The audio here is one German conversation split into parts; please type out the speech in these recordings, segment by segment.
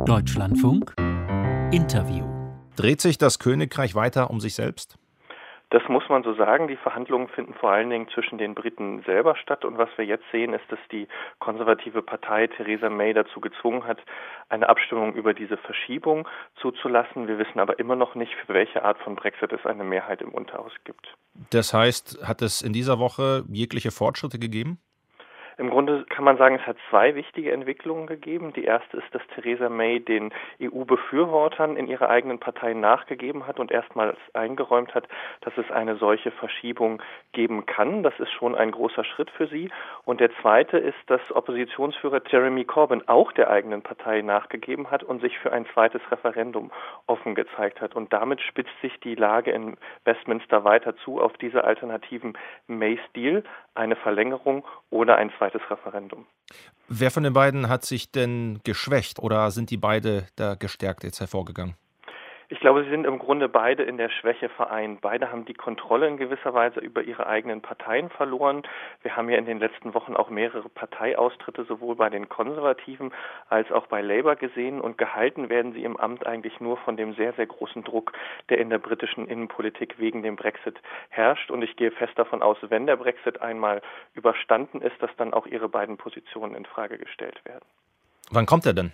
Deutschlandfunk Interview. Dreht sich das Königreich weiter um sich selbst? Das muss man so sagen. Die Verhandlungen finden vor allen Dingen zwischen den Briten selber statt. Und was wir jetzt sehen, ist, dass die konservative Partei Theresa May dazu gezwungen hat, eine Abstimmung über diese Verschiebung zuzulassen. Wir wissen aber immer noch nicht, für welche Art von Brexit es eine Mehrheit im Unterhaus gibt. Das heißt, hat es in dieser Woche jegliche Fortschritte gegeben? Im Grunde kann man sagen, es hat zwei wichtige Entwicklungen gegeben. Die erste ist, dass Theresa May den EU-Befürwortern in ihrer eigenen Partei nachgegeben hat und erstmals eingeräumt hat, dass es eine solche Verschiebung geben kann. Das ist schon ein großer Schritt für sie. Und der zweite ist, dass Oppositionsführer Jeremy Corbyn auch der eigenen Partei nachgegeben hat und sich für ein zweites Referendum offen gezeigt hat. Und damit spitzt sich die Lage in Westminster weiter zu auf diese alternativen May-Stil, eine Verlängerung oder ein zweites Referendum. Wer von den beiden hat sich denn geschwächt oder sind die beide da gestärkt jetzt hervorgegangen? Ich glaube, sie sind im Grunde beide in der Schwäche vereint. Beide haben die Kontrolle in gewisser Weise über ihre eigenen Parteien verloren. Wir haben ja in den letzten Wochen auch mehrere Parteiaustritte sowohl bei den Konservativen als auch bei Labour gesehen. Und gehalten werden sie im Amt eigentlich nur von dem sehr, sehr großen Druck, der in der britischen Innenpolitik wegen dem Brexit herrscht. Und ich gehe fest davon aus, wenn der Brexit einmal überstanden ist, dass dann auch ihre beiden Positionen in Frage gestellt werden. Wann kommt er denn?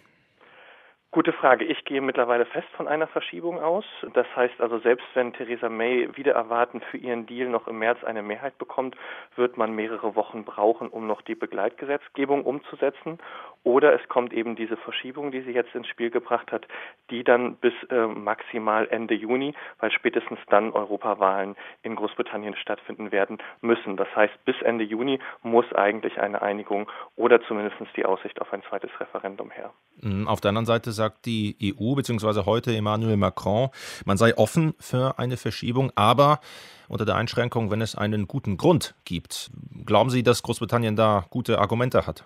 Gute Frage. Ich gehe mittlerweile fest von einer Verschiebung aus. Das heißt also, selbst wenn Theresa May wieder erwarten für ihren Deal noch im März eine Mehrheit bekommt, wird man mehrere Wochen brauchen, um noch die Begleitgesetzgebung umzusetzen. Oder es kommt eben diese Verschiebung, die sie jetzt ins Spiel gebracht hat, die dann bis maximal Ende Juni, weil spätestens dann Europawahlen in Großbritannien stattfinden werden müssen. Das heißt, bis Ende Juni muss eigentlich eine Einigung oder zumindest die Aussicht auf ein zweites Referendum her. Auf der anderen Seite sagt die EU bzw. heute Emmanuel Macron, man sei offen für eine Verschiebung, aber unter der Einschränkung, wenn es einen guten Grund gibt. Glauben Sie, dass Großbritannien da gute Argumente hat?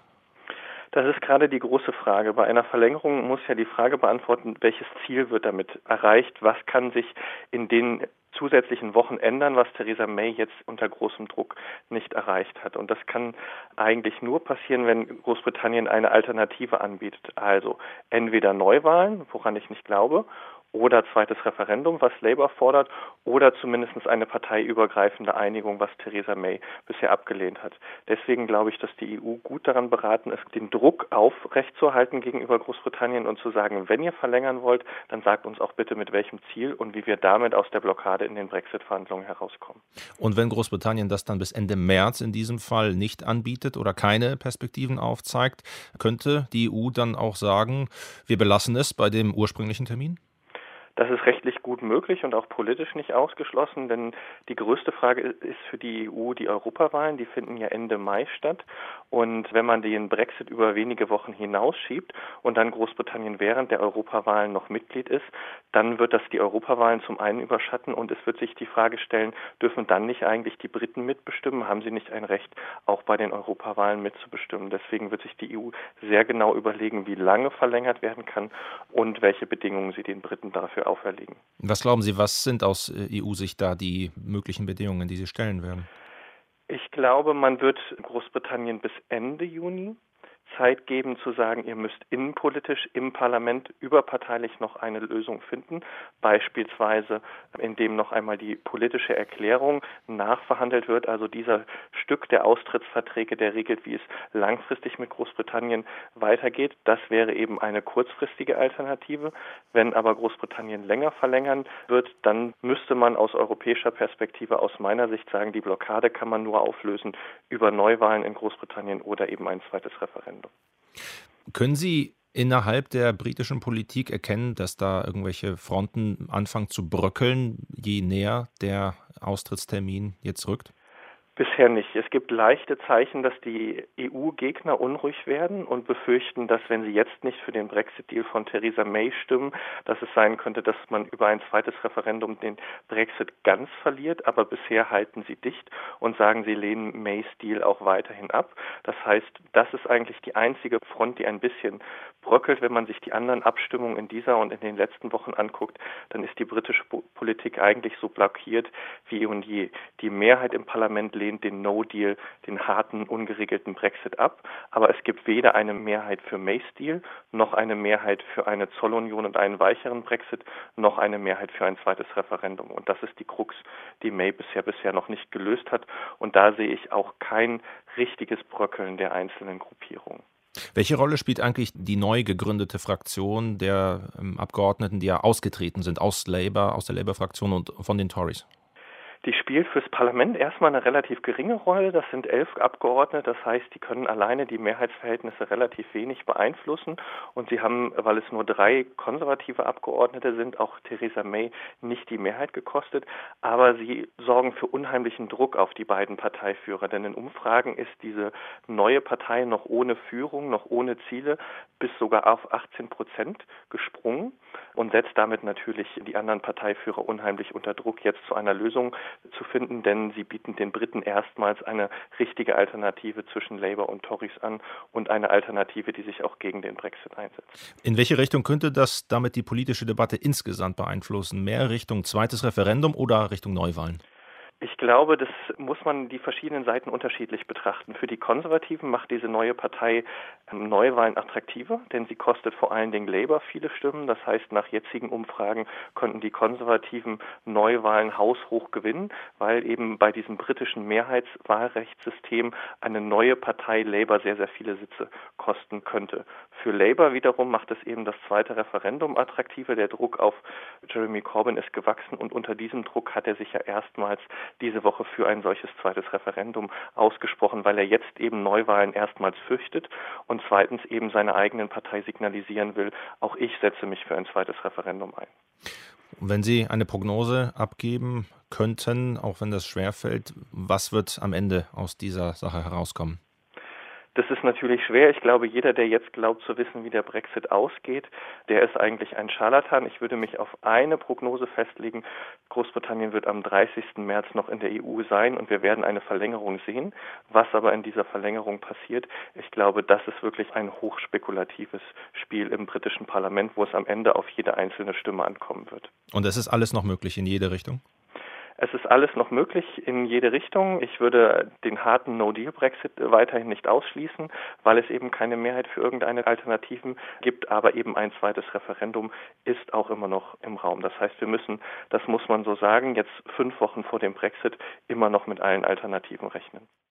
Das ist gerade die große Frage. Bei einer Verlängerung muss ja die Frage beantworten, welches Ziel wird damit erreicht, was kann sich in den zusätzlichen Wochen ändern, was Theresa May jetzt unter großem Druck nicht erreicht hat. Und das kann eigentlich nur passieren, wenn Großbritannien eine Alternative anbietet. Also entweder Neuwahlen, woran ich nicht glaube, oder zweites Referendum, was Labour fordert, oder zumindest eine parteiübergreifende Einigung, was Theresa May bisher abgelehnt hat. Deswegen glaube ich, dass die EU gut daran beraten ist, den Druck aufrechtzuerhalten gegenüber Großbritannien und zu sagen, wenn ihr verlängern wollt, dann sagt uns auch bitte mit welchem Ziel und wie wir damit aus der Blockade in den Brexit-Verhandlungen herauskommen. Und wenn Großbritannien das dann bis Ende März in diesem Fall nicht anbietet oder keine Perspektiven aufzeigt, könnte die EU dann auch sagen, wir belassen es bei dem ursprünglichen Termin? Das ist rechtlich gut möglich und auch politisch nicht ausgeschlossen, denn die größte Frage ist für die EU die Europawahlen, die finden ja Ende Mai statt. Und wenn man den Brexit über wenige Wochen hinausschiebt und dann Großbritannien während der Europawahlen noch Mitglied ist, dann wird das die Europawahlen zum einen überschatten und es wird sich die Frage stellen, dürfen dann nicht eigentlich die Briten mitbestimmen? Haben sie nicht ein Recht, auch bei den Europawahlen mitzubestimmen? Deswegen wird sich die EU sehr genau überlegen, wie lange verlängert werden kann und welche Bedingungen sie den Briten dafür auferlegen. Was glauben Sie, was sind aus EU-Sicht da die möglichen Bedingungen, die Sie stellen werden? Ich glaube, man wird Großbritannien bis Ende Juni Zeit geben zu sagen, ihr müsst innenpolitisch im Parlament überparteilich noch eine Lösung finden, beispielsweise indem noch einmal die politische Erklärung nachverhandelt wird, also dieser Stück der Austrittsverträge, der regelt, wie es langfristig mit Großbritannien weitergeht. Das wäre eben eine kurzfristige Alternative. Wenn aber Großbritannien länger verlängern wird, dann müsste man aus europäischer Perspektive aus meiner Sicht sagen, die Blockade kann man nur auflösen über Neuwahlen in Großbritannien oder eben ein zweites Referendum. Können Sie innerhalb der britischen Politik erkennen, dass da irgendwelche Fronten anfangen zu bröckeln, je näher der Austrittstermin jetzt rückt? Bisher nicht. Es gibt leichte Zeichen, dass die EU-Gegner unruhig werden und befürchten, dass wenn sie jetzt nicht für den Brexit-Deal von Theresa May stimmen, dass es sein könnte, dass man über ein zweites Referendum den Brexit ganz verliert. Aber bisher halten sie dicht und sagen, sie lehnen Mays Deal auch weiterhin ab. Das heißt, das ist eigentlich die einzige Front, die ein bisschen bröckelt. Wenn man sich die anderen Abstimmungen in dieser und in den letzten Wochen anguckt, dann ist die britische Politik eigentlich so blockiert wie eh und je. Die Mehrheit im Parlament lehnt lehnt den No-Deal, den harten, ungeregelten Brexit ab. Aber es gibt weder eine Mehrheit für Mays Deal, noch eine Mehrheit für eine Zollunion und einen weicheren Brexit, noch eine Mehrheit für ein zweites Referendum. Und das ist die Krux, die May bisher noch nicht gelöst hat. Und da sehe ich auch kein richtiges Bröckeln der einzelnen Gruppierungen. Welche Rolle spielt eigentlich die neu gegründete Fraktion der Abgeordneten, die ja ausgetreten sind aus Labour, aus der Labour-Fraktion und von den Tories? Die spielt fürs Parlament erstmal eine relativ geringe Rolle. Das sind 11 Abgeordnete. Das heißt, die können alleine die Mehrheitsverhältnisse relativ wenig beeinflussen. Und sie haben, weil es nur 3 konservative Abgeordnete sind, auch Theresa May nicht die Mehrheit gekostet. Aber sie sorgen für unheimlichen Druck auf die beiden Parteiführer. Denn in Umfragen ist diese neue Partei noch ohne Führung, noch ohne Ziele bis sogar auf 18% gesprungen und setzt damit natürlich die anderen Parteiführer unheimlich unter Druck, jetzt zu einer Lösung zu finden, denn sie bieten den Briten erstmals eine richtige Alternative zwischen Labour und Tories an und eine Alternative, die sich auch gegen den Brexit einsetzt. In welche Richtung könnte das damit die politische Debatte insgesamt beeinflussen? Mehr Richtung zweites Referendum oder Richtung Neuwahlen? Ich glaube, das muss man die verschiedenen Seiten unterschiedlich betrachten. Für die Konservativen macht diese neue Partei Neuwahlen attraktiver, denn sie kostet vor allen Dingen Labour viele Stimmen. Das heißt, nach jetzigen Umfragen könnten die Konservativen Neuwahlen haushoch gewinnen, weil eben bei diesem britischen Mehrheitswahlrechtssystem eine neue Partei Labour sehr, sehr viele Sitze kosten könnte. Für Labour wiederum macht es eben das zweite Referendum attraktiver. Der Druck auf Jeremy Corbyn ist gewachsen und unter diesem Druck hat er sich ja erstmals diese Woche für ein solches zweites Referendum ausgesprochen, weil er jetzt eben Neuwahlen erstmals fürchtet und zweitens eben seiner eigenen Partei signalisieren will, auch ich setze mich für ein zweites Referendum ein. Wenn Sie eine Prognose abgeben könnten, auch wenn das schwerfällt, was wird am Ende aus dieser Sache herauskommen? Das ist natürlich schwer. Ich glaube, jeder, der jetzt glaubt zu wissen, wie der Brexit ausgeht, der ist eigentlich ein Scharlatan. Ich würde mich auf eine Prognose festlegen. Großbritannien wird am 30. März noch in der EU sein und wir werden eine Verlängerung sehen. Was aber in dieser Verlängerung passiert, ich glaube, das ist wirklich ein hochspekulatives Spiel im britischen Parlament, wo es am Ende auf jede einzelne Stimme ankommen wird. Und es ist alles noch möglich in jede Richtung? Es ist alles noch möglich in jede Richtung. Ich würde den harten No-Deal-Brexit weiterhin nicht ausschließen, weil es eben keine Mehrheit für irgendeine Alternativen gibt. Aber eben ein zweites Referendum ist auch immer noch im Raum. Das heißt, wir müssen, das muss man so sagen, jetzt 5 Wochen vor dem Brexit immer noch mit allen Alternativen rechnen.